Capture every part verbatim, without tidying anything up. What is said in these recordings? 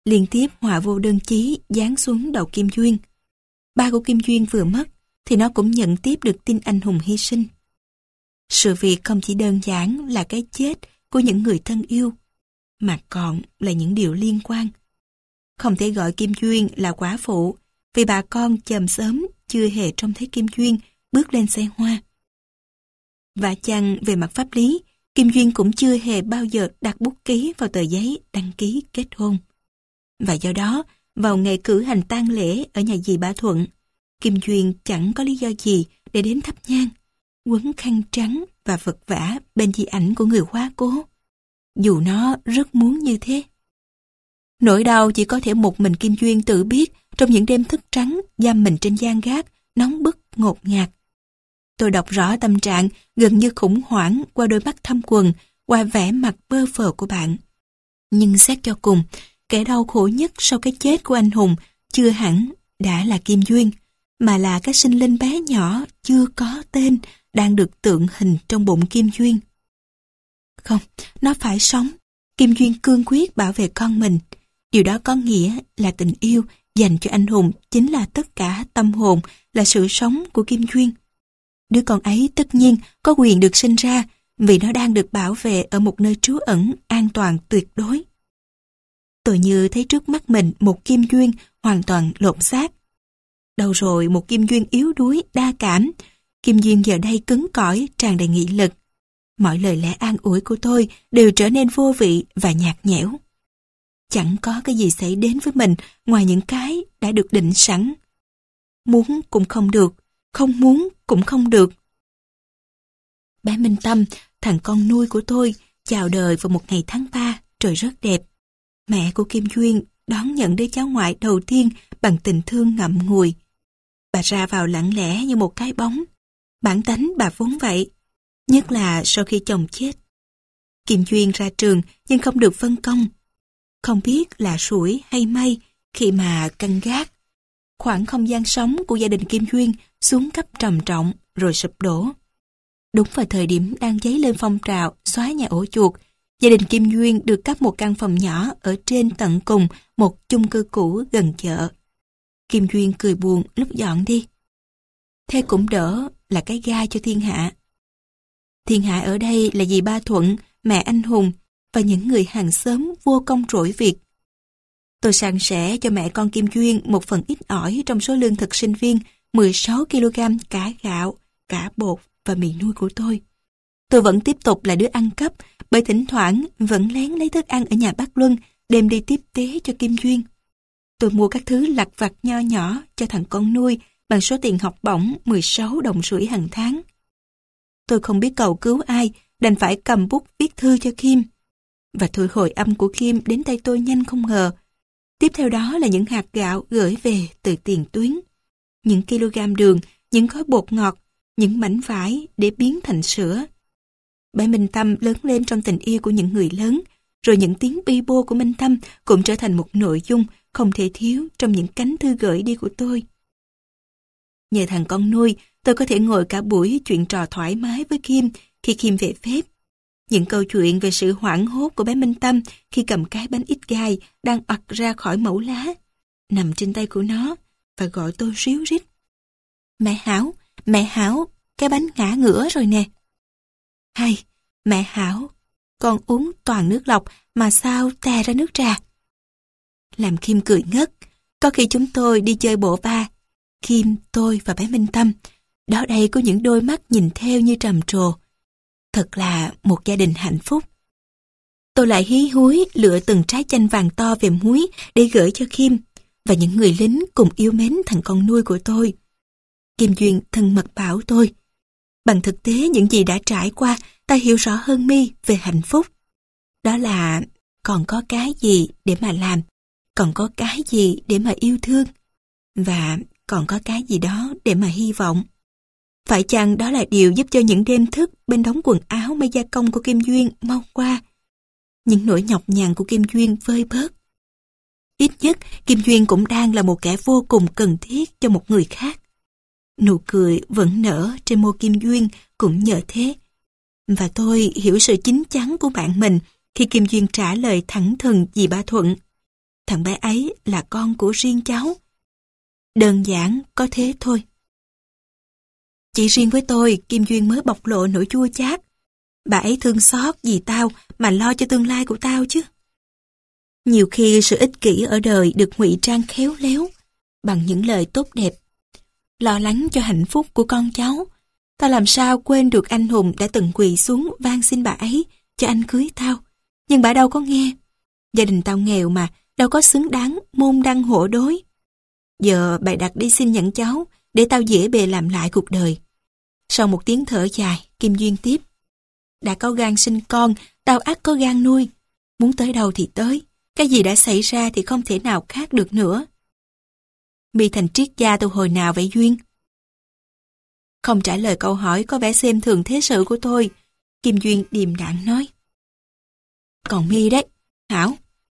liên tiếp họa vô đơn chí giáng xuống đầu Kim Duyên. Ba của Kim Duyên vừa mất, thì nó cũng nhận tiếp được tin anh hùng hy sinh. Sự việc không chỉ đơn giản là cái chết của những người thân yêu, mà còn là những điều liên quan. Không thể gọi Kim Duyên là quả phụ, vì bà con chòm xóm chưa hề trông thấy Kim Duyên bước lên xe hoa. Và chăng về mặt pháp lý, Kim Duyên cũng chưa hề bao giờ đặt bút ký vào tờ giấy đăng ký kết hôn. Và do đó, vào ngày cử hành tang lễ ở nhà dì Ba Thuận, Kim Duyên chẳng có lý do gì để đến thắp nhang, quấn khăn trắng và vật vã bên di ảnh của người quá cố, dù nó rất muốn như thế. Nỗi đau chỉ có thể một mình Kim Duyên tự biết trong những đêm thức trắng giam mình trên gian gác, nóng bức, ngột ngạt. Tôi đọc rõ tâm trạng gần như khủng hoảng qua đôi mắt thâm quầng, qua vẻ mặt bơ phờ của bạn. Nhưng xét cho cùng, kẻ đau khổ nhất sau cái chết của anh hùng chưa hẳn đã là Kim Duyên, mà là cái sinh linh bé nhỏ chưa có tên đang được tượng hình trong bụng Kim Duyên. Không, nó phải sống. Kim Duyên cương quyết bảo vệ con mình. Điều đó có nghĩa là tình yêu dành cho anh hùng chính là tất cả tâm hồn, là sự sống của Kim Duyên. Đứa con ấy tất nhiên có quyền được sinh ra vì nó đang được bảo vệ ở một nơi trú ẩn an toàn tuyệt đối. Tôi như thấy trước mắt mình một Kim Duyên hoàn toàn lột xác. Đâu rồi một Kim Duyên yếu đuối, đa cảm. Kim Duyên giờ đây cứng cỏi, tràn đầy nghị lực. Mọi lời lẽ an ủi của tôi đều trở nên vô vị và nhạt nhẽo. Chẳng có cái gì xảy đến với mình ngoài những cái đã được định sẵn. Muốn cũng không được, không muốn cũng không được. Bé Minh Tâm, thằng con nuôi của tôi, chào đời vào một ngày tháng ba, trời rất đẹp. Mẹ của Kim Duyên đón nhận đứa cháu ngoại đầu tiên bằng tình thương ngậm ngùi. Bà ra vào lặng lẽ như một cái bóng. Bản tánh bà vốn vậy, nhất là sau khi chồng chết. Kim Duyên ra trường nhưng không được phân công. Không biết là sủi hay may khi mà canh gác. Khoảng không gian sống của gia đình Kim Duyên xuống cấp trầm trọng rồi sụp đổ. Đúng vào thời điểm đang dấy lên phong trào xóa nhà ổ chuột, gia đình Kim Duyên được cấp một căn phòng nhỏ ở trên tận cùng một chung cư cũ gần chợ. Kim Duyên cười buồn lúc dọn đi. Thế cũng đỡ là cái gai cho thiên hạ. Thiên hạ ở đây là dì Ba Thuận, mẹ anh hùng và những người hàng xóm vô công rỗi việc. Tôi san sẻ cho mẹ con Kim Duyên một phần ít ỏi trong số lương thực sinh viên mười sáu ki lô gam cả gạo, cả bột và mì nuôi của tôi. Tôi vẫn tiếp tục là đứa ăn cắp, bởi thỉnh thoảng vẫn lén lấy thức ăn ở nhà bác Luân đem đi tiếp tế cho Kim Duyên. Tôi mua các thứ lặt vặt nho nhỏ cho thằng con nuôi bằng số tiền học bổng mười sáu đồng rưỡi hàng tháng. Tôi không biết cầu cứu ai, đành phải cầm bút viết thư cho Kim. Và thư hồi âm của Kim đến tay tôi nhanh không ngờ. Tiếp theo đó là những hạt gạo gửi về từ Tiền Tuyến, những kg đường, những gói bột ngọt, những mảnh vải để biến thành sữa. Bé Minh Tâm lớn lên trong tình yêu của những người lớn, rồi những tiếng bi bô của Minh Tâm cũng trở thành một nội dung không thể thiếu trong những cánh thư gửi đi của tôi. Nhờ thằng con nuôi, tôi có thể ngồi cả buổi chuyện trò thoải mái với Kim khi Kim về phép. Những câu chuyện về sự hoảng hốt của bé Minh Tâm khi cầm cái bánh ít gai đang ặt ra khỏi mẩu lá, nằm trên tay của nó và gọi tôi ríu rít. Mẹ Hảo, mẹ Hảo, cái bánh ngã ngửa rồi nè. Hay, mẹ Hảo, con uống toàn nước lọc mà sao tè ra nước trà. Làm Kim cười ngất. Có khi chúng tôi đi chơi bộ ba, Kim, tôi và bé Minh Tâm. Đó đây có những đôi mắt nhìn theo như trầm trồ. Thật là một gia đình hạnh phúc. Tôi lại hí húi lựa từng trái chanh vàng to về muối để gửi cho Kim và những người lính cùng yêu mến thằng con nuôi của tôi. Kim Duyên thân mật bảo tôi, bằng thực tế những gì đã trải qua, ta hiểu rõ hơn mi về hạnh phúc. Đó là còn có cái gì để mà làm, còn có cái gì để mà yêu thương, và còn có cái gì đó để mà hy vọng. Phải chăng đó là điều giúp cho những đêm thức bên đống quần áo may gia công của Kim Duyên mau qua, những nỗi nhọc nhằn của Kim Duyên vơi bớt. Ít nhất Kim Duyên cũng đang là một kẻ vô cùng cần thiết cho một người khác. Nụ cười vẫn nở trên môi Kim Duyên cũng nhờ thế. Và tôi hiểu sự chín chắn của bạn mình khi Kim Duyên trả lời thẳng thừng dì Ba Thuận. thằng bé ấy là con của riêng cháu. Đơn giản có thế thôi. Chỉ riêng với tôi, Kim Duyên mới bộc lộ nỗi chua chát. Bà ấy thương xót vì tao mà lo cho tương lai của tao chứ. Nhiều khi sự ích kỷ ở đời được ngụy trang khéo léo bằng những lời tốt đẹp. Lo lắng cho hạnh phúc của con cháu, tao làm sao quên được anh hùng đã từng quỳ xuống van xin bà ấy cho anh cưới tao. Nhưng bà đâu có nghe. Gia đình tao nghèo mà, đâu có xứng đáng môn đăng hộ đối. Giờ bày đặt đi xin nhận cháu để tao dễ bề làm lại cuộc đời. Sau một tiếng thở dài, Kim Duyên tiếp. Đã có gan sinh con, tao ắt có gan nuôi. Muốn tới đâu thì tới, cái gì đã xảy ra thì không thể nào khác được nữa. Mi thành triết gia từ hồi nào vậy Duyên? Không trả lời câu hỏi có vẻ xem thường thế sự của tôi, Kim Duyên điềm đạm nói. Còn Mi đấy, Hảo.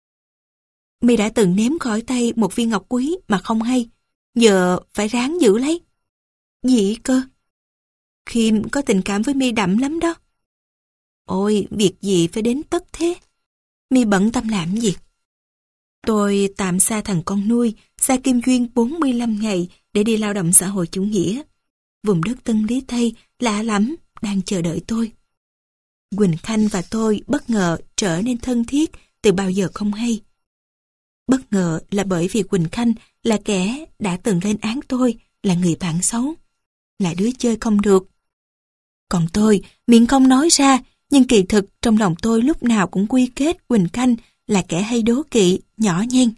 Mi đã từng ném khỏi tay một viên ngọc quý mà không hay, giờ phải ráng giữ lấy. Gì cơ? Khiêm có tình cảm với Mi đậm lắm đó. Ôi, việc gì phải đến tất thế? Mi bận tâm làm gì? Tôi tạm xa thằng con nuôi, xa Kim Duyên bốn mươi lăm ngày để đi lao động xã hội chủ nghĩa. Vùng đất Tân Lý Tây lạ lắm, đang chờ đợi tôi. Quỳnh Khanh và tôi bất ngờ trở nên thân thiết từ bao giờ không hay. Bất ngờ là bởi vì Quỳnh Khanh là kẻ đã từng lên án tôi là người bạn xấu, là đứa chơi không được. Còn tôi, miệng không nói ra, nhưng kỳ thực trong lòng tôi lúc nào cũng quy kết Quỳnh Khanh là kẻ hay đố kỵ, nhỏ nhen.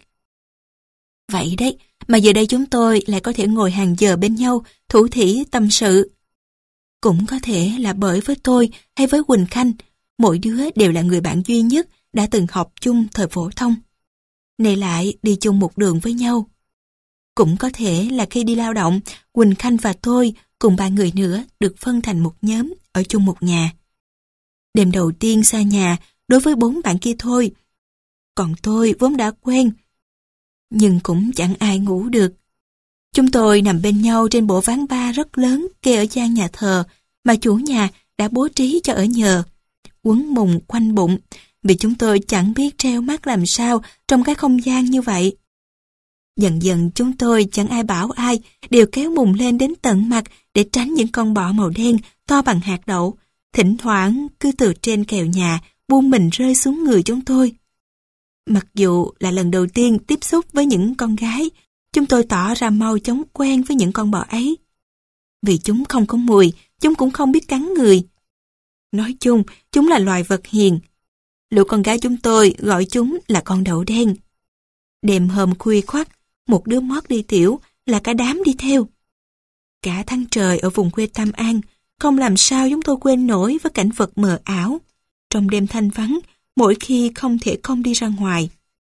Vậy đấy, mà giờ đây chúng tôi lại có thể ngồi hàng giờ bên nhau, thủ thỉ tâm sự. Cũng có thể là bởi với tôi hay với Quỳnh Khanh, mỗi đứa đều là người bạn duy nhất đã từng học chung thời phổ thông. Nay lại đi chung một đường với nhau. Cũng có thể là khi đi lao động, Quỳnh Khanh và tôi cùng ba người nữa được phân thành một nhóm ở chung một nhà. Đêm đầu tiên xa nhà đối với bốn bạn kia thôi. Còn tôi vốn đã quen, nhưng cũng chẳng ai ngủ được. Chúng tôi nằm bên nhau trên bộ ván ba rất lớn kê ở gian nhà thờ mà chủ nhà đã bố trí cho ở nhờ. Quấn mùng quanh bụng, vì chúng tôi chẳng biết treo mắt làm sao trong cái không gian như vậy. Dần dần chúng tôi chẳng ai bảo ai, đều kéo mùng lên đến tận mặt để tránh những con bọ màu đen to bằng hạt đậu, thỉnh thoảng cứ từ trên kèo nhà buông mình rơi xuống người chúng tôi. Mặc dù là lần đầu tiên tiếp xúc với những con gái, chúng tôi tỏ ra mau chóng quen với những con bọ ấy. Vì chúng không có mùi, chúng cũng không biết cắn người. Nói chung, chúng là loài vật hiền. Lũ con gái chúng tôi gọi chúng là con đậu đen. Đêm hôm khuya khoắt, một đứa mót đi tiểu là cả đám đi theo. Cả tháng trời ở vùng quê Tam An, không làm sao chúng tôi quên nổi với cảnh vật mờ ảo. Trong đêm thanh vắng, mỗi khi không thể không đi ra ngoài.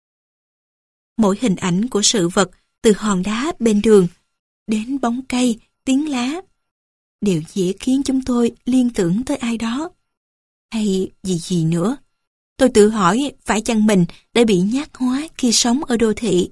Mỗi hình ảnh của sự vật, từ hòn đá bên đường, đến bóng cây, tiếng lá, đều dễ khiến chúng tôi liên tưởng tới ai đó. Hay gì gì nữa. Tôi tự hỏi phải chăng mình đã bị nhát hóa khi sống ở đô thị.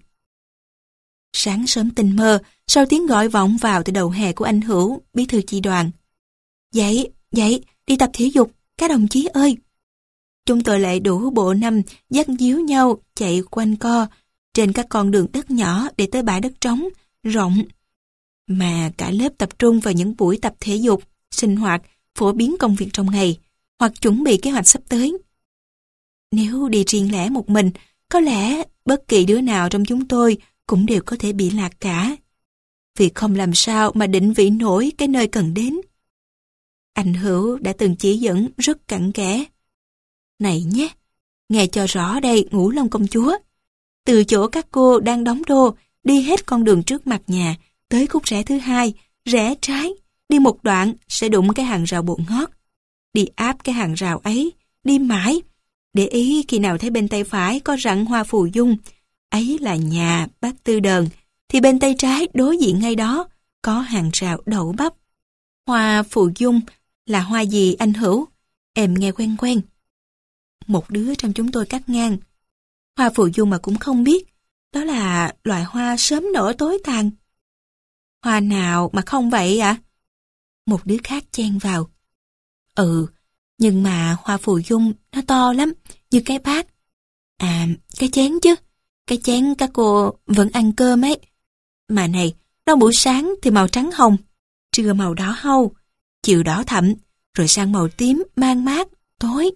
Sáng sớm tình mơ, sau tiếng gọi vọng vào từ đầu hè của anh Hữu, bí thư chi đoàn. Dậy, dậy, đi tập thể dục, các đồng chí ơi. Chúng tôi lại đủ bộ năm dắt díu nhau chạy quanh co trên các con đường đất nhỏ để tới bãi đất trống, rộng. Mà cả lớp tập trung vào những buổi tập thể dục, sinh hoạt, phổ biến công việc trong ngày, hoặc chuẩn bị kế hoạch sắp tới. Nếu đi riêng lẻ một mình, có lẽ bất kỳ đứa nào trong chúng tôi cũng đều có thể bị lạc cả. Vì không làm sao mà định vị nổi cái nơi cần đến. Anh Hữu đã từng chỉ dẫn rất cặn kẽ. Này nhé, nghe cho rõ đây Ngũ Long công chúa. Từ chỗ các cô đang đóng đô, đi hết con đường trước mặt nhà, tới khúc rẽ thứ hai, rẽ trái, đi một đoạn sẽ đụng cái hàng rào bột ngót. Đi áp cái hàng rào ấy, đi mãi. Để ý khi nào thấy bên tay phải có rặng hoa phù dung, ấy là nhà bác Tư Đờn, thì bên tay trái đối diện ngay đó có hàng rào đậu bắp. Hoa phù dung là hoa gì anh Hữu? Em nghe quen quen. Một đứa trong chúng tôi cắt ngang. Hoa phù dung mà cũng không biết, đó là loài hoa sớm nở tối tàn. Hoa nào mà không vậy ạ? À? Một đứa khác chen vào. Ừ, nhưng mà hoa phù dung nó to lắm, như cái bát. À, cái chén chứ. Cái chén các cô vẫn ăn cơm ấy. Mà này, nó buổi sáng thì màu trắng hồng, trưa màu đỏ hâu, chiều đỏ thẫm, rồi sang màu tím mang mát, tối.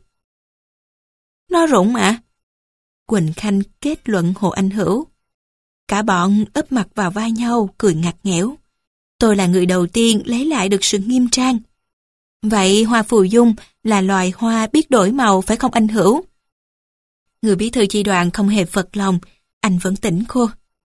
Nó rụng ạ. Quỳnh Khanh kết luận Hồ Anh Hữu. Cả bọn ấp mặt vào vai nhau, cười ngặt nghẽo. Tôi là người đầu tiên lấy lại được sự nghiêm trang. Vậy hoa phù dung là loài hoa biết đổi màu phải không anh Hữu? Người bí thư chi đoàn không hề phật lòng, anh vẫn tỉnh khô.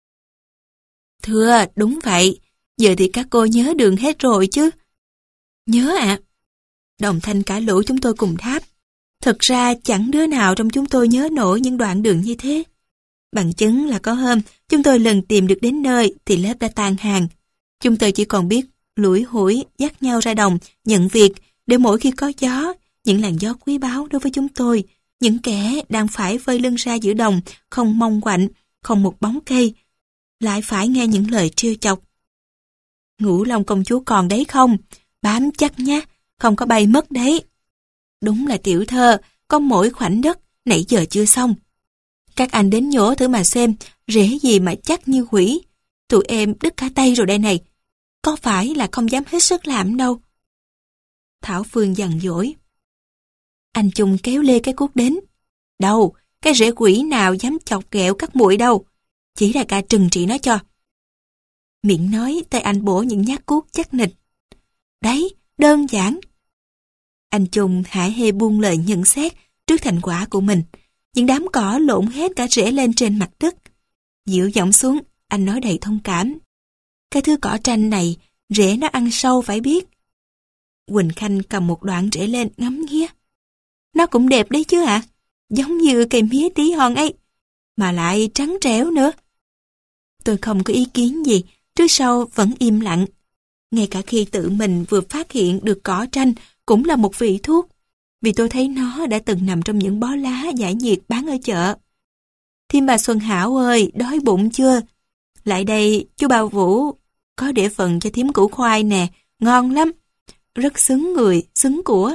Thưa, đúng vậy, giờ thì các cô nhớ đường hết rồi chứ. Nhớ ạ. Đồng thanh cả lũ chúng tôi cùng đáp. Thực ra chẳng đứa nào trong chúng tôi nhớ nổi những đoạn đường như thế. Bằng chứng là có hôm, chúng tôi lần tìm được đến nơi thì lớp đã tan hàng. Chúng tôi chỉ còn biết lủi hủi dắt nhau ra đồng, nhận việc để mỗi khi có gió, những làn gió quý báu đối với chúng tôi, những kẻ đang phải vơi lưng ra giữa đồng, không mong quạnh, không một bóng cây, lại phải nghe những lời trêu chọc. Ngũ Long công chúa còn đấy không? Bám chắc nhé, không có bay mất đấy. Đúng là tiểu thơ, có mỗi khoảnh đất, nãy giờ chưa xong. Các anh đến nhổ thử mà xem, rễ gì mà chắc như quỷ. Tụi em đứt cả tay rồi đây này. Có phải là không dám hết sức làm đâu. Thảo Phương dằn dỗi. Anh Trung kéo lê cái cuốc đến. Đâu, cái rễ quỷ nào dám chọc ghẹo các muội đâu. Chỉ là ca trừng trị nó cho. Miệng nói, tay anh bổ những nhát cuốc chắc nịch. Đấy, đơn giản. Anh Trung hả hê buông lời nhận xét trước thành quả của mình. Những đám cỏ lộn hết cả rễ lên trên mặt đất. Dịu giọng xuống, anh nói đầy thông cảm. Cái thứ cỏ tranh này, rễ nó ăn sâu phải biết. Quỳnh Khanh cầm một đoạn rễ lên ngắm nghía. Nó cũng đẹp đấy chứ ạ. À? Giống như cây mía tí hon ấy. Mà lại trắng trẻo nữa. Tôi không có ý kiến gì, trước sau vẫn im lặng. Ngay cả khi tự mình vừa phát hiện được cỏ tranh cũng là một vị thuốc. Vì tôi thấy nó đã từng nằm trong những bó lá giải nhiệt bán ở chợ. Thím bà Xuân Hảo ơi, đói bụng chưa? Lại đây, chú Bao Vũ, có để phần cho thím củ khoai nè, ngon lắm. Rất xứng người, xứng của.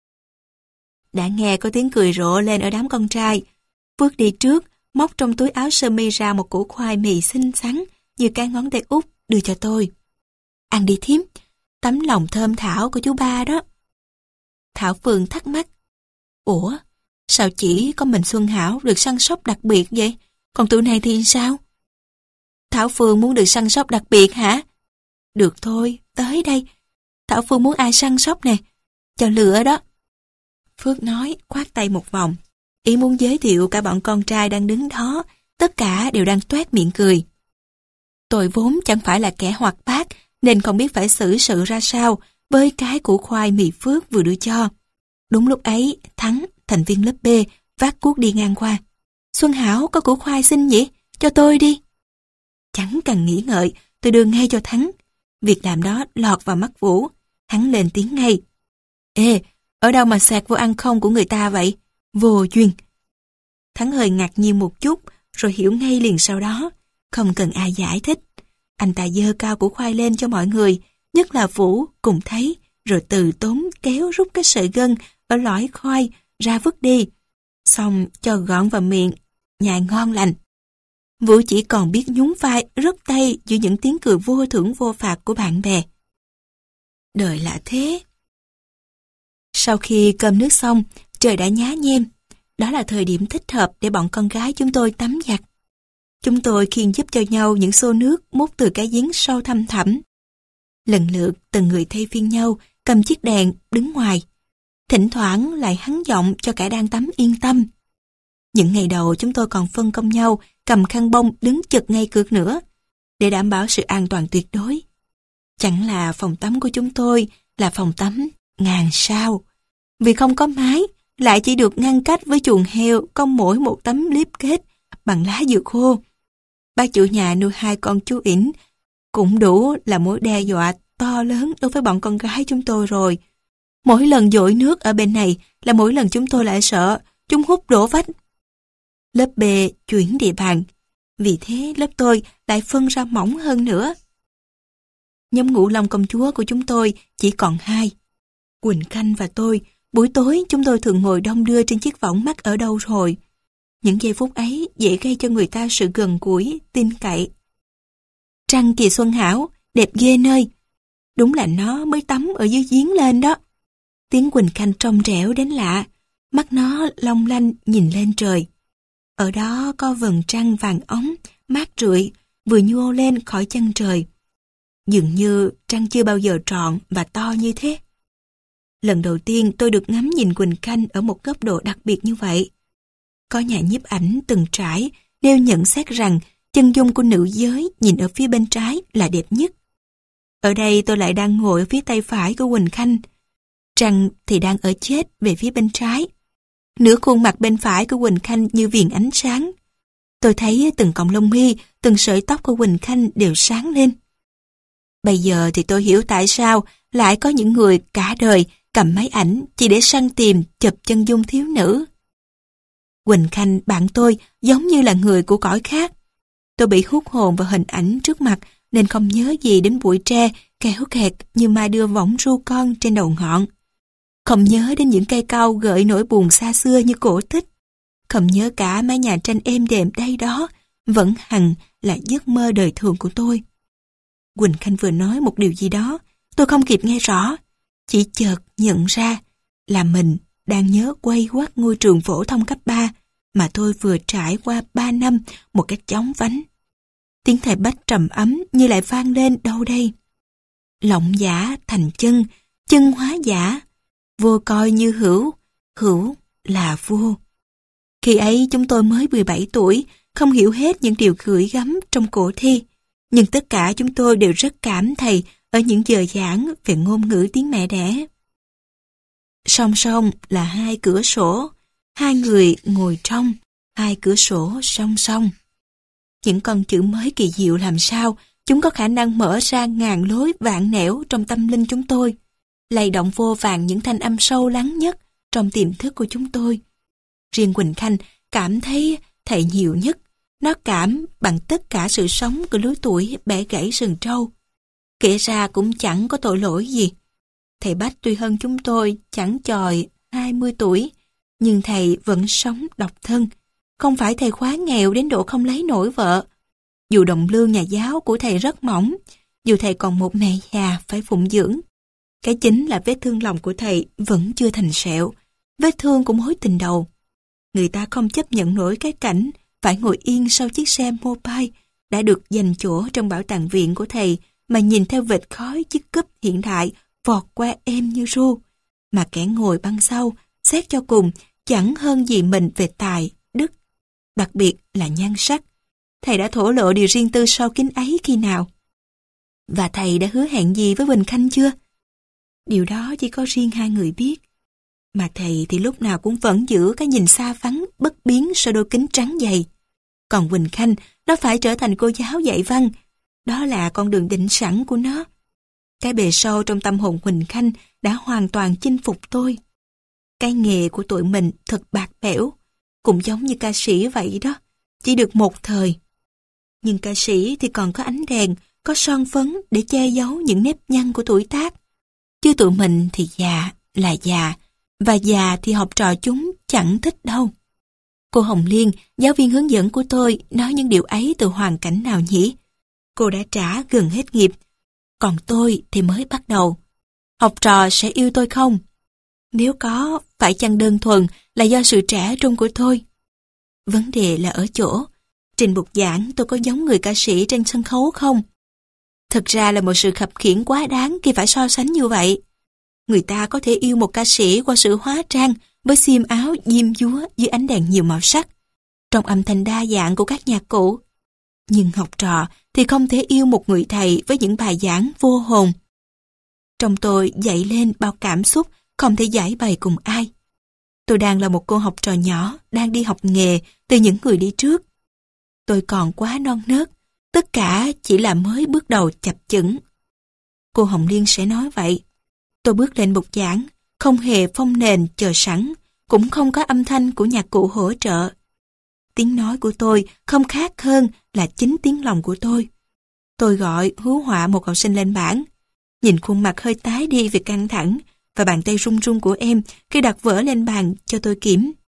Đã nghe có tiếng cười rộ lên ở đám con trai. Phước đi trước, móc trong túi áo sơ mi ra một củ khoai mì xinh xắn như cái ngón tay út đưa cho tôi. Ăn đi thím, tấm lòng thơm thảo của chú ba đó. Thảo Phương thắc mắc. Ủa, sao chỉ có mình Xuân Hảo được săn sóc đặc biệt vậy? Còn tụi này thì sao? Thảo Phương muốn được săn sóc đặc biệt hả? Được thôi, tới đây. Thảo Phương muốn ai săn sóc nè? Cho lựa đó. Phước nói, khoát tay một vòng. Ý muốn giới thiệu cả bọn con trai đang đứng đó, tất cả đều đang toét miệng cười. Tôi vốn chẳng phải là kẻ hoạt bát, nên không biết phải xử sự ra sao với cái củ khoai mì Phước vừa đưa cho. Đúng lúc ấy, Thắng, thành viên lớp B, vác cuốc đi ngang qua. Xuân Hảo có củ khoai xinh nhỉ? Cho tôi đi. Chẳng cần nghĩ ngợi, tôi đưa ngay cho Thắng. Việc làm đó lọt vào mắt Vũ. Hắn lên tiếng ngay. Ê, ở đâu mà sạc vô ăn không của người ta vậy? Vô duyên. Thắng hơi ngạc nhiên một chút, rồi hiểu ngay liền sau đó. Không cần ai giải thích. Anh ta giơ cao củ khoai lên cho mọi người, nhất là Vũ cùng thấy, rồi từ tốn kéo rút cái sợi gân ở lõi khoai ra vứt đi. Xong cho gọn vào miệng, nhai ngon lành. Vũ chỉ còn biết nhún vai, rấp tay giữa những tiếng cười vô thưởng vô phạt của bạn bè. Đời lạ thế. Sau khi cơm nước xong, trời đã nhá nhem. Đó là thời điểm thích hợp để bọn con gái chúng tôi tắm giặt. Chúng tôi khiêng giúp cho nhau những xô nước múc từ cái giếng sâu thăm thẳm. Lần lượt từng người thay phiên nhau cầm chiếc đèn đứng ngoài. Thỉnh thoảng lại hắng giọng cho cả đang tắm yên tâm. Những ngày đầu chúng tôi còn phân công nhau cầm khăn bông đứng chực ngay cược nữa để đảm bảo sự an toàn tuyệt đối. Chẳng là phòng tắm của chúng tôi là phòng tắm ngàn sao. Vì không có mái, lại chỉ được ngăn cách với chuồng heo có mỗi một tấm liếp kết bằng lá dừa khô. Bác chủ nhà nuôi hai con chú ỉn cũng đủ là mối đe dọa to lớn đối với bọn con gái chúng tôi rồi. Mỗi lần dội nước ở bên này là mỗi lần chúng tôi lại sợ chúng hút đổ vách. Lớp B chuyển địa bàn, vì thế lớp tôi lại phân ra mỏng hơn nữa. Nhóm Ngũ Long công chúa của chúng tôi chỉ còn hai. Quỳnh Khanh và tôi, buổi tối chúng tôi thường ngồi đong đưa trên chiếc võng mắt ở đâu rồi. Những giây phút ấy dễ gây cho người ta sự gần gũi, tin cậy. Trăng kìa Xuân Hảo, đẹp ghê nơi. Đúng là nó mới tắm ở dưới giếng lên đó. Tiếng Quỳnh Khanh trong trẻo đến lạ, mắt nó long lanh nhìn lên trời. Ở đó có vầng trăng vàng óng, mát rượi, vừa nhô lên khỏi chân trời. Dường như trăng chưa bao giờ tròn và to như thế. Lần đầu tiên tôi được ngắm nhìn Quỳnh Khanh ở một góc độ đặc biệt như vậy. Có nhà nhiếp ảnh từng trải đều nhận xét rằng chân dung của nữ giới nhìn ở phía bên trái là đẹp nhất. Ở đây tôi lại đang ngồi ở phía tay phải của Quỳnh Khanh. Trăng thì đang ở chết về phía bên trái. Nửa khuôn mặt bên phải của Quỳnh Khanh như viền ánh sáng. Tôi thấy từng cọng lông mi, từng sợi tóc của Quỳnh Khanh đều sáng lên. Bây giờ thì tôi hiểu tại sao lại có những người cả đời cầm máy ảnh chỉ để săn tìm chụp chân dung thiếu nữ. Quỳnh Khanh bạn tôi giống như là người của cõi khác. Tôi bị hút hồn vào hình ảnh trước mặt nên không nhớ gì đến bụi tre kéo kẹt như mai đưa võng ru con trên đầu ngọn. Không nhớ đến những cây cau gợi nỗi buồn xa xưa như cổ tích. Không nhớ cả mái nhà tranh êm đềm đây đó vẫn hằng là giấc mơ đời thường của tôi. Quỳnh Khanh vừa nói một điều gì đó, tôi không kịp nghe rõ, chỉ chợt nhận ra là mình đang nhớ quay quắt ngôi trường phổ thông cấp ba mà tôi vừa trải qua ba năm một cách chóng vánh. Tiếng thầy Bách trầm ấm như lại vang lên đâu đây. Lộng giả thành chân, chân hóa giả, vô coi như hữu, hữu là vô. Khi ấy chúng tôi mới mười bảy tuổi, không hiểu hết những điều gửi gắm trong cổ thi, nhưng tất cả chúng tôi đều rất cảm thầy ở những giờ giảng về ngôn ngữ tiếng mẹ đẻ. Song song là hai cửa sổ, hai người ngồi trong, hai cửa sổ song song. Những con chữ mới kỳ diệu làm sao, chúng có khả năng mở ra ngàn lối vạn nẻo trong tâm linh chúng tôi, lay động vô vàn những thanh âm sâu lắng nhất trong tiềm thức của chúng tôi. Riêng Quỳnh Khanh cảm thấy thầy nhiều nhất, nó cảm bằng tất cả sự sống của lứa tuổi bẻ gãy sừng trâu. Kể ra cũng chẳng có tội lỗi gì. Thầy Bách tuy hơn chúng tôi chẳng chòi hai mươi tuổi, nhưng thầy vẫn sống độc thân. Không phải thầy khá nghèo đến độ không lấy nổi vợ. Dù đồng lương nhà giáo của thầy rất mỏng, dù thầy còn một mẹ già phải phụng dưỡng. Cái chính là vết thương lòng của thầy vẫn chưa thành sẹo, vết thương cũng mối tình đầu. Người ta không chấp nhận nổi cái cảnh phải ngồi yên sau chiếc xe mobile đã được dành chỗ trong bảo tàng viện của thầy mà nhìn theo vệt khói chiếc cúp hiện đại vọt qua êm như ru, mà kẻ ngồi băng sau xét cho cùng chẳng hơn gì mình về tài, đức, đặc biệt là nhan sắc. Thầy đã thổ lộ điều riêng tư sau kính ấy khi nào? Và thầy đã hứa hẹn gì với Quỳnh Khanh chưa? Điều đó chỉ có riêng hai người biết. Mà thầy thì lúc nào cũng vẫn giữ cái nhìn xa vắng, bất biến sau đôi kính trắng dày. Còn Quỳnh Khanh, nó phải trở thành cô giáo dạy văn. Đó là con đường định sẵn của nó. Cái bề sâu trong tâm hồn Quỳnh Khanh đã hoàn toàn chinh phục tôi. Cái nghề của tụi mình thật bạc bẽo, cũng giống như ca sĩ vậy đó, chỉ được một thời. Nhưng ca sĩ thì còn có ánh đèn, có son phấn để che giấu những nếp nhăn của tuổi tác. Chứ tụi mình thì già là già, và già thì học trò chúng chẳng thích đâu. Cô Hồng Liên, giáo viên hướng dẫn của tôi, nói những điều ấy từ hoàn cảnh nào nhỉ? Cô đã trả gần hết nghiệp, còn tôi thì mới bắt đầu. Học trò sẽ yêu tôi không? Nếu có, phải chăng đơn thuần là do sự trẻ trung của tôi? Vấn đề là ở chỗ, trên bục giảng tôi có giống người ca sĩ trên sân khấu không? Thật ra là một sự khập khiễng quá đáng khi phải so sánh như vậy. Người ta có thể yêu một ca sĩ qua sự hóa trang với xiêm áo diêm dúa dưới ánh đèn nhiều màu sắc, trong âm thanh đa dạng của các nhạc cụ. Nhưng học trò thì không thể yêu một người thầy với những bài giảng vô hồn. Trong tôi dậy lên bao cảm xúc không thể giải bày cùng ai. Tôi đang là một cô học trò nhỏ, đang đi học nghề từ những người đi trước. Tôi còn quá non nớt, tất cả chỉ là mới bước đầu chập chững. Cô Hồng Liên sẽ nói vậy. Tôi bước lên bục giảng, không hề phông nền chờ sẵn, cũng không có âm thanh của nhạc cụ hỗ trợ. Tiếng nói của tôi không khác hơn là chính tiếng lòng của tôi. Tôi gọi hú họa một học sinh lên bảng, nhìn khuôn mặt hơi tái đi vì căng thẳng và bàn tay run run của em khi đặt vở lên bàn cho tôi kiểm.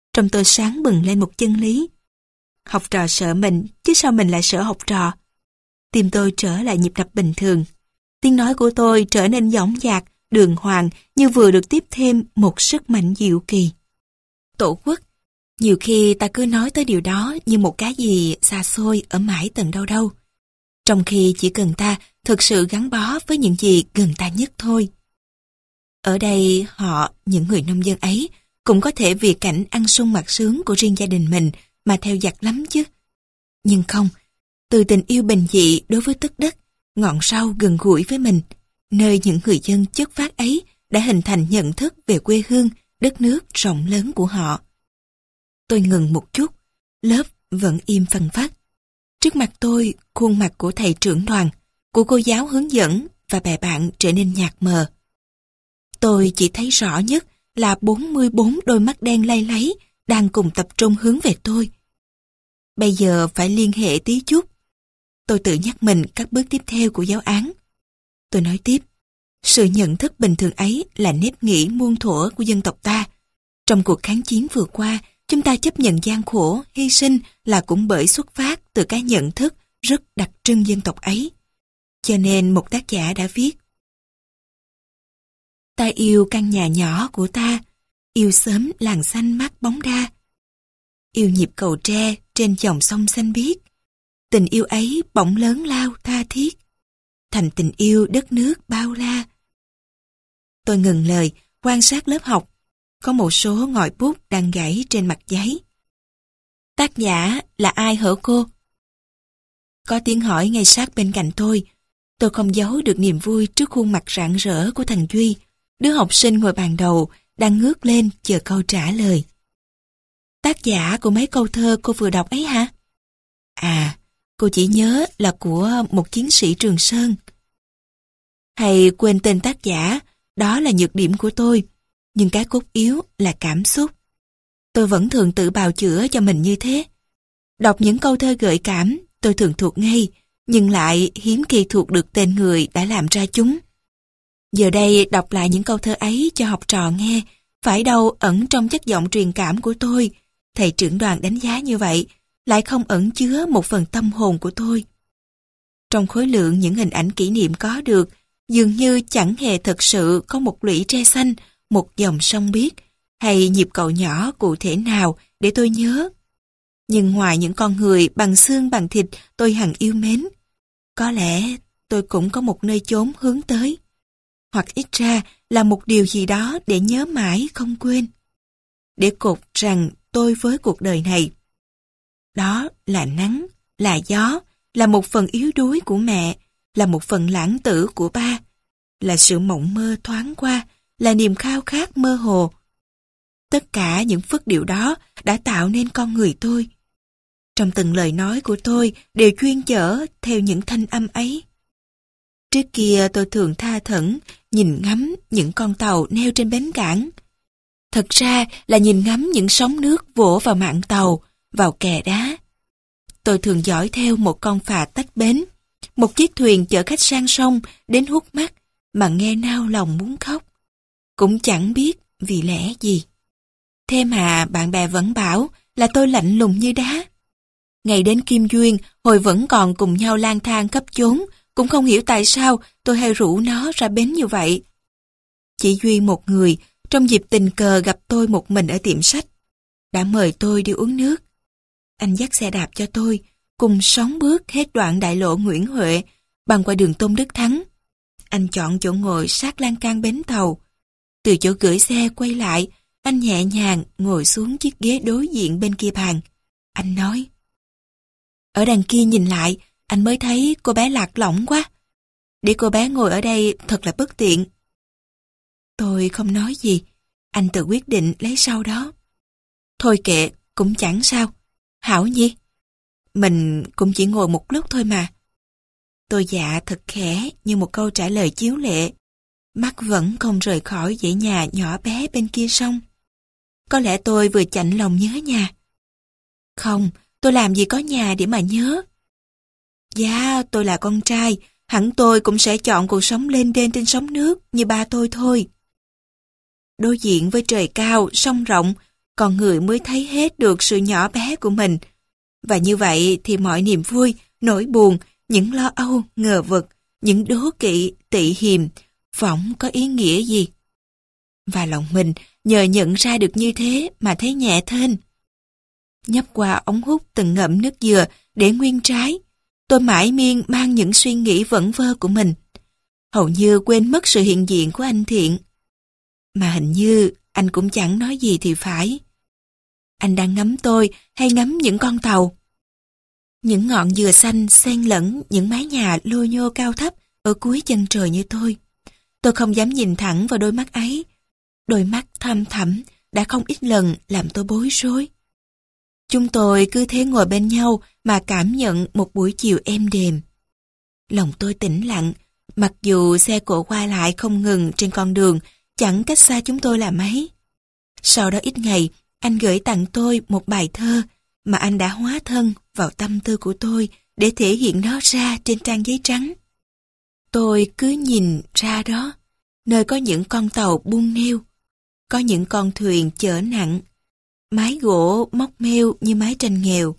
Trong tôi sáng bừng lên một chân lý. Học trò sợ mình, chứ sao mình lại sợ học trò. Tim tôi trở lại nhịp đập bình thường. Tiếng nói của tôi trở nên dõng dạc, đường hoàng, như vừa được tiếp thêm một sức mạnh diệu kỳ. Tổ quốc, nhiều khi ta cứ nói tới điều đó như một cái gì xa xôi ở mãi tận đâu đâu. Trong khi chỉ cần ta thực sự gắn bó với những gì gần ta nhất thôi. Ở đây họ, những người nông dân ấy, cũng có thể vì cảnh ăn sung mặc sướng của riêng gia đình mình mà theo giặc lắm chứ. Nhưng không, từ tình yêu bình dị đối với tất đất, ngọn sâu gần gũi với mình, nơi những người dân chất phác ấy đã hình thành nhận thức về quê hương, đất nước rộng lớn của họ. Tôi ngừng một chút, lớp vẫn im phăng phắc. Trước mặt tôi, khuôn mặt của thầy trưởng đoàn, của cô giáo hướng dẫn và bè bạn trở nên nhạt mờ. Tôi chỉ thấy rõ nhất là bốn mươi bốn đôi mắt đen lay láy đang cùng tập trung hướng về tôi. Bây giờ phải liên hệ tí chút. Tôi tự nhắc mình các bước tiếp theo của giáo án. Tôi nói tiếp, sự nhận thức bình thường ấy là nếp nghĩ muôn thuở của dân tộc ta. Trong cuộc kháng chiến vừa qua, chúng ta chấp nhận gian khổ, hy sinh là cũng bởi xuất phát từ cái nhận thức rất đặc trưng dân tộc ấy. Cho nên một tác giả đã viết: ta yêu căn nhà nhỏ của ta, yêu xóm làng xanh mát bóng đa, yêu nhịp cầu tre trên dòng sông xanh biếc. Tình yêu ấy bỗng lớn lao tha thiết, thành tình yêu đất nước bao la. Tôi ngừng lời, quan sát lớp học. Có một số ngòi bút đang gãy trên mặt giấy. Tác giả là ai hở cô? Có tiếng hỏi ngay sát bên cạnh tôi. Tôi không giấu được niềm vui trước khuôn mặt rạng rỡ của thằng Duy, đứa học sinh ngồi bàn đầu, đang ngước lên chờ câu trả lời. Tác giả của mấy câu thơ cô vừa đọc ấy hả? À, cô chỉ nhớ là của một chiến sĩ Trường Sơn. Hay quên tên tác giả, đó là nhược điểm của tôi. Nhưng cái cốt yếu là cảm xúc. Tôi vẫn thường tự bào chữa cho mình như thế. Đọc những câu thơ gợi cảm, tôi thường thuộc ngay, nhưng lại hiếm khi thuộc được tên người đã làm ra chúng. Giờ đây đọc lại những câu thơ ấy cho học trò nghe, phải đâu ẩn trong chất giọng truyền cảm của tôi. Thầy trưởng đoàn đánh giá như vậy, lại không ẩn chứa một phần tâm hồn của tôi. Trong khối lượng những hình ảnh kỷ niệm có được, dường như chẳng hề thật sự có một lũy tre xanh, một dòng sông biếc, hay nhịp cầu nhỏ cụ thể nào để tôi nhớ. Nhưng ngoài những con người bằng xương bằng thịt tôi hằng yêu mến, có lẽ tôi cũng có một nơi chốn hướng tới, hoặc ít ra là một điều gì đó để nhớ mãi không quên, để cột rằng tôi với cuộc đời này. Đó là nắng, là gió, là một phần yếu đuối của mẹ, là một phần lãng tử của ba, là sự mộng mơ thoáng qua, là niềm khao khát mơ hồ. Tất cả những phước điệu đó đã tạo nên con người tôi. Trong từng lời nói của tôi đều chuyên chở theo những thanh âm ấy. Trước kia tôi thường tha thẩn nhìn ngắm những con tàu neo trên bến cảng. Thật ra là nhìn ngắm những sóng nước vỗ vào mạn tàu, vào kè đá. Tôi thường dõi theo một con phà tách bến, một chiếc thuyền chở khách sang sông đến hút mắt mà nghe nao lòng muốn khóc. Cũng chẳng biết vì lẽ gì. Thế mà bạn bè vẫn bảo là tôi lạnh lùng như đá. Ngày đến Kim Duyên, hồi vẫn còn cùng nhau lang thang khắp chốn, cũng không hiểu tại sao tôi hay rủ nó ra bến như vậy. Chỉ duy một người, trong dịp tình cờ gặp tôi một mình ở tiệm sách, đã mời tôi đi uống nước. Anh dắt xe đạp cho tôi, cùng sóng bước hết đoạn đại lộ Nguyễn Huệ, băng qua đường Tôn Đức Thắng. Anh chọn chỗ ngồi sát lan can bến tàu. Từ chỗ gửi xe quay lại, anh nhẹ nhàng ngồi xuống chiếc ghế đối diện bên kia bàn. Anh nói: ở đằng kia nhìn lại, anh mới thấy cô bé lạc lõng quá. Để cô bé ngồi ở đây thật là bất tiện. Tôi không nói gì, anh tự quyết định lấy sau đó. Thôi kệ, cũng chẳng sao. Hảo nhi, mình cũng chỉ ngồi một lúc thôi mà. Tôi dạ thật khẽ như một câu trả lời chiếu lệ. Mắt vẫn không rời khỏi dãy nhà nhỏ bé bên kia sông. Có lẽ tôi vừa chạnh lòng nhớ nhà. Không, tôi làm gì có nhà để mà nhớ. Dạ, tôi là con trai, hẳn tôi cũng sẽ chọn cuộc sống lên đên trên sóng nước như ba tôi thôi. Đối diện với trời cao, sông rộng, con người mới thấy hết được sự nhỏ bé của mình. Và như vậy thì mọi niềm vui, nỗi buồn, những lo âu, ngờ vực, những đố kỵ, tị hiềm, phỏng có ý nghĩa gì. Và lòng mình nhờ nhận ra được như thế mà thấy nhẹ thênh. Nhấp qua ống hút từng ngậm nước dừa để nguyên trái, tôi mãi miên mang những suy nghĩ vẩn vơ của mình. Hầu như quên mất sự hiện diện của anh Thiện. Mà hình như anh cũng chẳng nói gì thì phải. Anh đang ngắm tôi hay ngắm những con tàu? Những ngọn dừa xanh xen lẫn những mái nhà lô nhô cao thấp ở cuối chân trời như tôi. Tôi không dám nhìn thẳng vào đôi mắt ấy. Đôi mắt thâm thẳm đã không ít lần làm tôi bối rối. Chúng tôi cứ thế ngồi bên nhau mà cảm nhận một buổi chiều êm đềm. Lòng tôi tĩnh lặng, mặc dù xe cộ qua lại không ngừng trên con đường, chẳng cách xa chúng tôi là mấy. Sau đó ít ngày, anh gửi tặng tôi một bài thơ mà anh đã hóa thân vào tâm tư của tôi để thể hiện nó ra trên trang giấy trắng. Tôi cứ nhìn ra đó, nơi có những con tàu buông neo, có những con thuyền chở nặng, mái gỗ móc meo như mái tranh nghèo.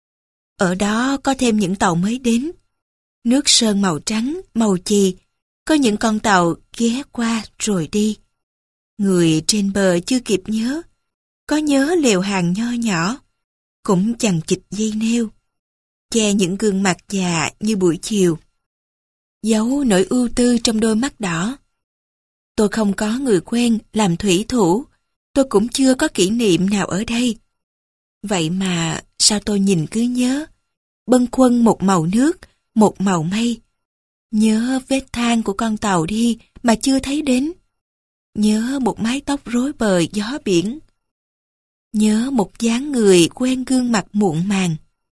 Ở đó có thêm những tàu mới đến, nước sơn màu trắng, màu chì, có những con tàu ghé qua rồi đi. Người trên bờ chưa kịp nhớ, có nhớ lều hàng nho nhỏ, cũng chằng chịt dây neo, che những gương mặt già như buổi chiều, giấu nỗi ưu tư trong đôi mắt đỏ. Tôi không có người quen làm thủy thủ, tôi cũng chưa có kỷ niệm nào ở đây. Vậy mà sao tôi nhìn cứ nhớ, bâng khuâng một màu nước, một màu mây. Nhớ vết than của con tàu đi mà chưa thấy đến. Nhớ một mái tóc rối bời gió biển. Nhớ một dáng người quen gương mặt muộn màng.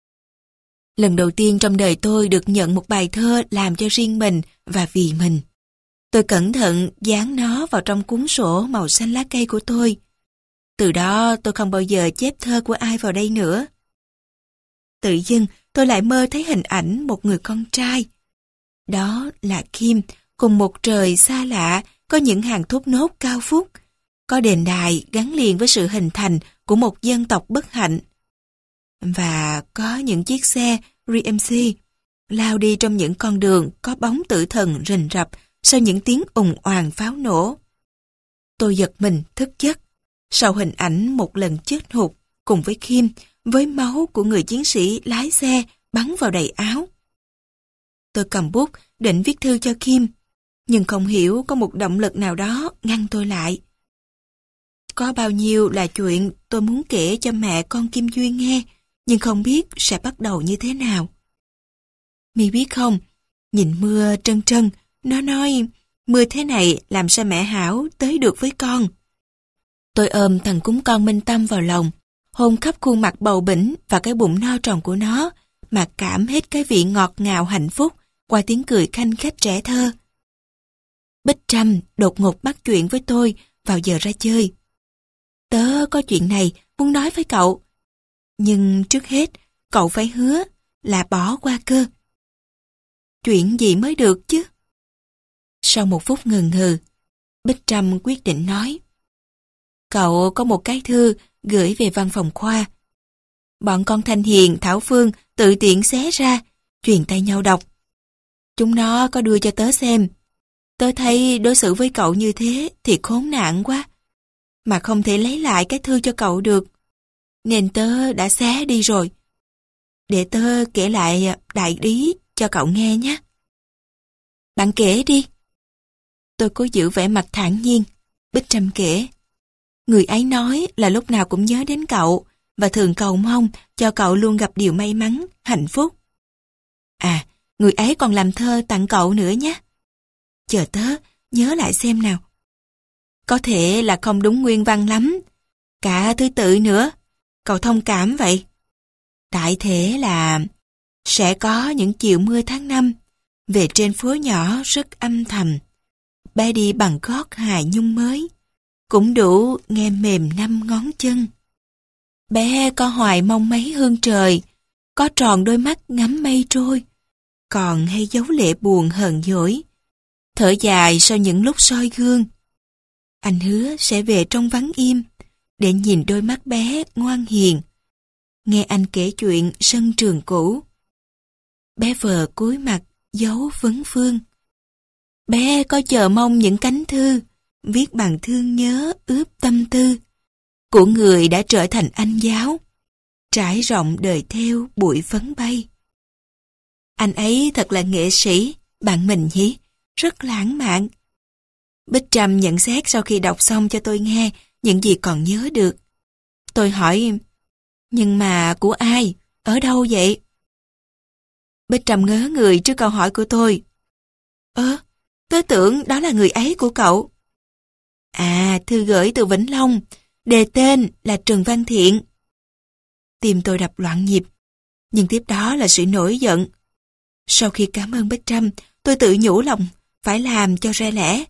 Lần đầu tiên trong đời tôi được nhận một bài thơ làm cho riêng mình và vì mình. Tôi cẩn thận dán nó vào trong cuốn sổ màu xanh lá cây của tôi. Từ đó tôi không bao giờ chép thơ của ai vào đây nữa. Tự dưng tôi lại mơ thấy hình ảnh một người con trai. Đó là Kim, cùng một trời xa lạ, có những hàng thốt nốt cao phúc, có đền đài gắn liền với sự hình thành của một dân tộc bất hạnh. Và có những chiếc xe rờ em xê lao đi trong những con đường có bóng tử thần rình rập sau những tiếng ùng oàng pháo nổ. Tôi giật mình thức giấc sau hình ảnh một lần chết hụt cùng với Kim, với máu của người chiến sĩ lái xe bắn vào đầy áo. Tôi cầm bút định viết thư cho Kim, nhưng không hiểu có một động lực nào đó ngăn tôi lại. Có bao nhiêu là chuyện tôi muốn kể cho mẹ con Kim Duyên nghe, nhưng không biết sẽ bắt đầu như thế nào. Mi biết không, nhìn mưa trân trân, nó nói mưa thế này làm sao mẹ Hảo tới được với con. Tôi ôm thằng cúng con Minh Tâm vào lòng, hôn khắp khuôn mặt bầu bĩnh và cái bụng no tròn của nó, mà cảm hết cái vị ngọt ngào hạnh phúc qua tiếng cười khanh khách trẻ thơ. Bích Trâm đột ngột bắt chuyện với tôi vào giờ ra chơi. Tớ có chuyện này muốn nói với cậu. Nhưng trước hết, cậu phải hứa là bỏ qua cơ. Chuyện gì mới được chứ? Sau một phút ngần ngừ, Bích Trâm quyết định nói. Cậu có một cái thư gửi về văn phòng khoa. Bọn con Thanh Hiền, Thảo Phương tự tiện xé ra, truyền tay nhau đọc. Chúng nó có đưa cho tớ xem. Tớ thấy đối xử với cậu như thế thì khốn nạn quá. Mà không thể lấy lại cái thư cho cậu được. Nên tớ đã xé đi rồi. Để tớ kể lại đại ý cho cậu nghe nhé. Bạn kể đi. Tôi cố giữ vẻ mặt thản nhiên. Bích Trâm kể. Người ấy nói là lúc nào cũng nhớ đến cậu và thường cầu mong cho cậu luôn gặp điều may mắn, hạnh phúc. À, người ấy còn làm thơ tặng cậu nữa nhé. Chờ tớ, nhớ lại xem nào. Có thể là không đúng nguyên văn lắm. Cả thứ tự nữa. Cậu thông cảm vậy. Đại thể là sẽ có những chiều mưa tháng năm, về trên phố nhỏ rất âm thầm. Bé đi bằng gót hài nhung mới, cũng đủ nghe mềm năm ngón chân. Bé có hoài mong mấy hương trời, có tròn đôi mắt ngắm mây trôi, còn hay dấu lệ buồn hờn dỗi, thở dài sau những lúc soi gương. Anh hứa sẽ về trong vắng im, để nhìn đôi mắt bé ngoan hiền. Nghe anh kể chuyện sân trường cũ. Bé vờ cúi mặt, giấu vấn vương. Bé có chờ mong những cánh thư, viết bằng thương nhớ ướp tâm tư, của người đã trở thành anh giáo, trải rộng đời theo bụi phấn bay. Anh ấy thật là nghệ sĩ, bạn mình nhỉ, rất lãng mạn. Bích Trâm nhận xét sau khi đọc xong cho tôi nghe những gì còn nhớ được. Tôi hỏi, nhưng mà của ai, ở đâu vậy? Bích Trâm ngớ người trước câu hỏi của tôi. Ơ, tớ tưởng đó là người ấy của cậu. À, thư gửi từ Vĩnh Long, đề tên là Trần Văn Thiện. Tim tôi đập loạn nhịp, nhưng tiếp đó là sự nổi giận. Sau khi cảm ơn Bích Trâm, tôi tự nhủ lòng, phải làm cho ra lẽ.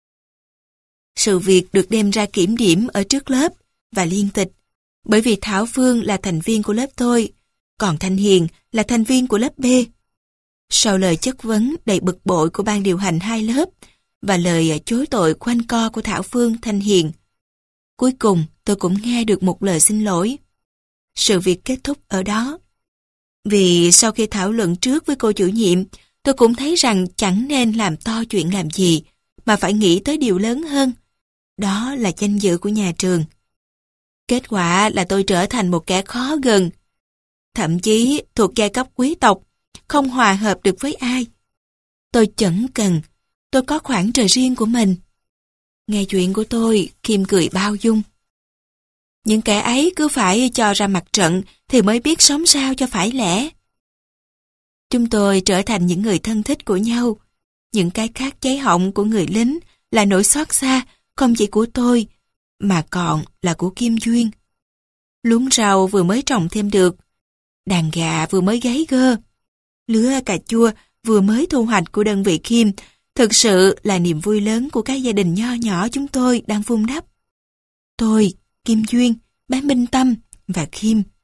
Sự việc được đem ra kiểm điểm ở trước lớp và liên tịch, bởi vì Thảo Phương là thành viên của lớp tôi, còn Thanh Hiền là thành viên của lớp B. Sau lời chất vấn đầy bực bội của ban điều hành hai lớp và lời chối tội quanh co của Thảo Phương, Thanh Hiền, cuối cùng tôi cũng nghe được một lời xin lỗi. Sự việc kết thúc ở đó. Vì sau khi thảo luận trước với cô chủ nhiệm, tôi cũng thấy rằng chẳng nên làm to chuyện làm gì, mà phải nghĩ tới điều lớn hơn. Đó là danh dự của nhà trường. Kết quả là tôi trở thành một kẻ khó gần, thậm chí thuộc giai cấp quý tộc, không hòa hợp được với ai. Tôi chẳng cần, tôi có khoảng trời riêng của mình. Nghe chuyện của tôi, Kim cười bao dung. Những kẻ ấy cứ phải cho ra mặt trận thì mới biết sống sao cho phải lẽ. Chúng tôi trở thành những người thân thích của nhau. Những cái khát cháy họng của người lính là nỗi xót xa không chỉ của tôi, mà còn là của Kim Duyên. Luống rau vừa mới trồng thêm được, đàn gà vừa mới gáy gơ, lứa cà chua vừa mới thu hoạch của đơn vị Kim, thực sự là niềm vui lớn của các gia đình nho nhỏ chúng tôi đang vun đắp. Tôi, Kim Duyên, bé Minh Tâm và Kim